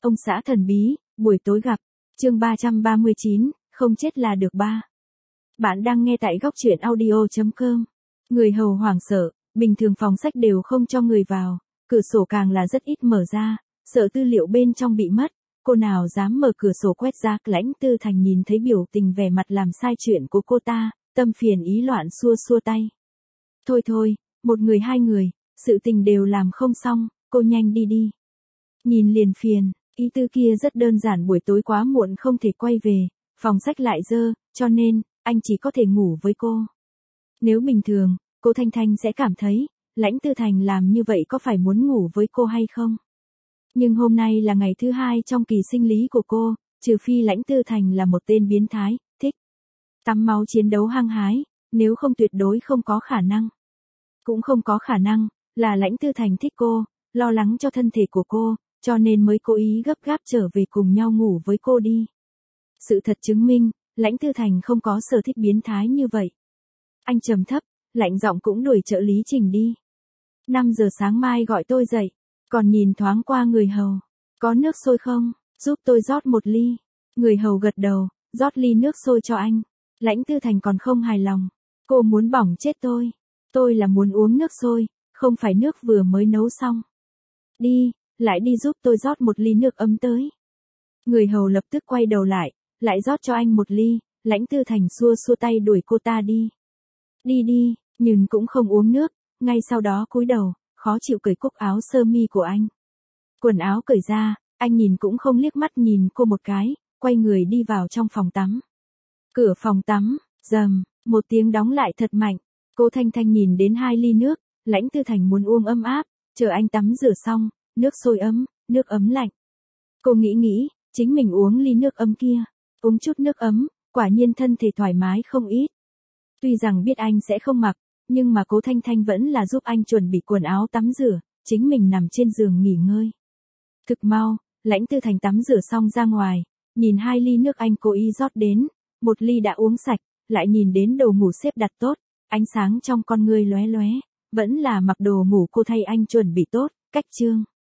Ông xã thần bí, buổi tối gặp. Chương 339, không chết là được ba. Bạn đang nghe tại góc truyện audio.com. Người hầu hoảng sợ, bình thường phòng sách đều không cho người vào, cửa sổ càng là rất ít mở ra, sợ tư liệu bên trong bị mất. Cô nào dám mở cửa sổ quét ra. Lãnh Tư Thành nhìn thấy biểu tình vẻ mặt làm sai chuyện của cô ta, tâm phiền ý loạn xua xua tay. Thôi thôi, một người hai người, sự tình đều làm không xong, cô nhanh đi đi. Nhìn liền phiền, ý tư kia rất đơn giản, buổi tối quá muộn không thể quay về, phòng sách lại dơ, cho nên, anh chỉ có thể ngủ với cô. Nếu bình thường, cô Thanh Thanh sẽ cảm thấy, Lãnh Tư Thành làm như vậy có phải muốn ngủ với cô hay không? Nhưng hôm nay là ngày thứ hai trong kỳ sinh lý của cô, trừ phi Lãnh Tư Thành là một tên biến thái, thích tắm máu chiến đấu hăng hái, nếu không tuyệt đối không có khả năng. Cũng không có khả năng, là Lãnh Tư Thành thích cô, lo lắng cho thân thể của cô, cho nên mới cố ý gấp gáp trở về cùng nhau ngủ với cô đi. Sự thật chứng minh, Lãnh Tư Thành không có sở thích biến thái như vậy. Anh trầm thấp, lạnh giọng cũng đuổi trợ lý Trình đi. 5 giờ sáng mai gọi tôi dậy, còn nhìn thoáng qua người hầu. Có nước sôi không, giúp tôi rót một ly. Người hầu gật đầu, rót ly nước sôi cho anh. Lãnh Tư Thành còn không hài lòng. Cô muốn bỏng chết tôi. Tôi là muốn uống nước sôi, không phải nước vừa mới nấu xong. Đi, lại đi giúp tôi rót một ly nước ấm tới. Người hầu lập tức quay đầu lại rót cho anh một ly. Lãnh Tư Thành xua xua tay đuổi cô ta đi. Đi đi, nhưng cũng không uống nước, ngay sau đó cúi đầu, khó chịu cởi cúc áo sơ mi của anh. Quần áo cởi ra, anh nhìn cũng không liếc mắt nhìn cô một cái, quay người đi vào trong phòng tắm. Cửa phòng tắm, rầm, một tiếng đóng lại thật mạnh. Cô Thanh Thanh nhìn đến 2 ly nước, Lãnh Tư Thành muốn uống ấm áp, chờ anh tắm rửa xong, nước sôi ấm, nước ấm lạnh. Cô nghĩ, chính mình uống ly nước ấm kia, uống chút nước ấm, quả nhiên thân thể thoải mái không ít. Tuy rằng biết anh sẽ không mặc, nhưng mà Cố Thanh Thanh vẫn là giúp anh chuẩn bị quần áo tắm rửa, chính mình nằm trên giường nghỉ ngơi. Thực mau, Lãnh Tư Thành tắm rửa xong ra ngoài, nhìn 2 ly nước anh cố ý rót đến, 1 ly đã uống sạch, lại nhìn đến đồ ngủ xếp đặt tốt, ánh sáng trong con ngươi lóe lóe, vẫn là mặc đồ ngủ cô thay anh chuẩn bị tốt, cách chương.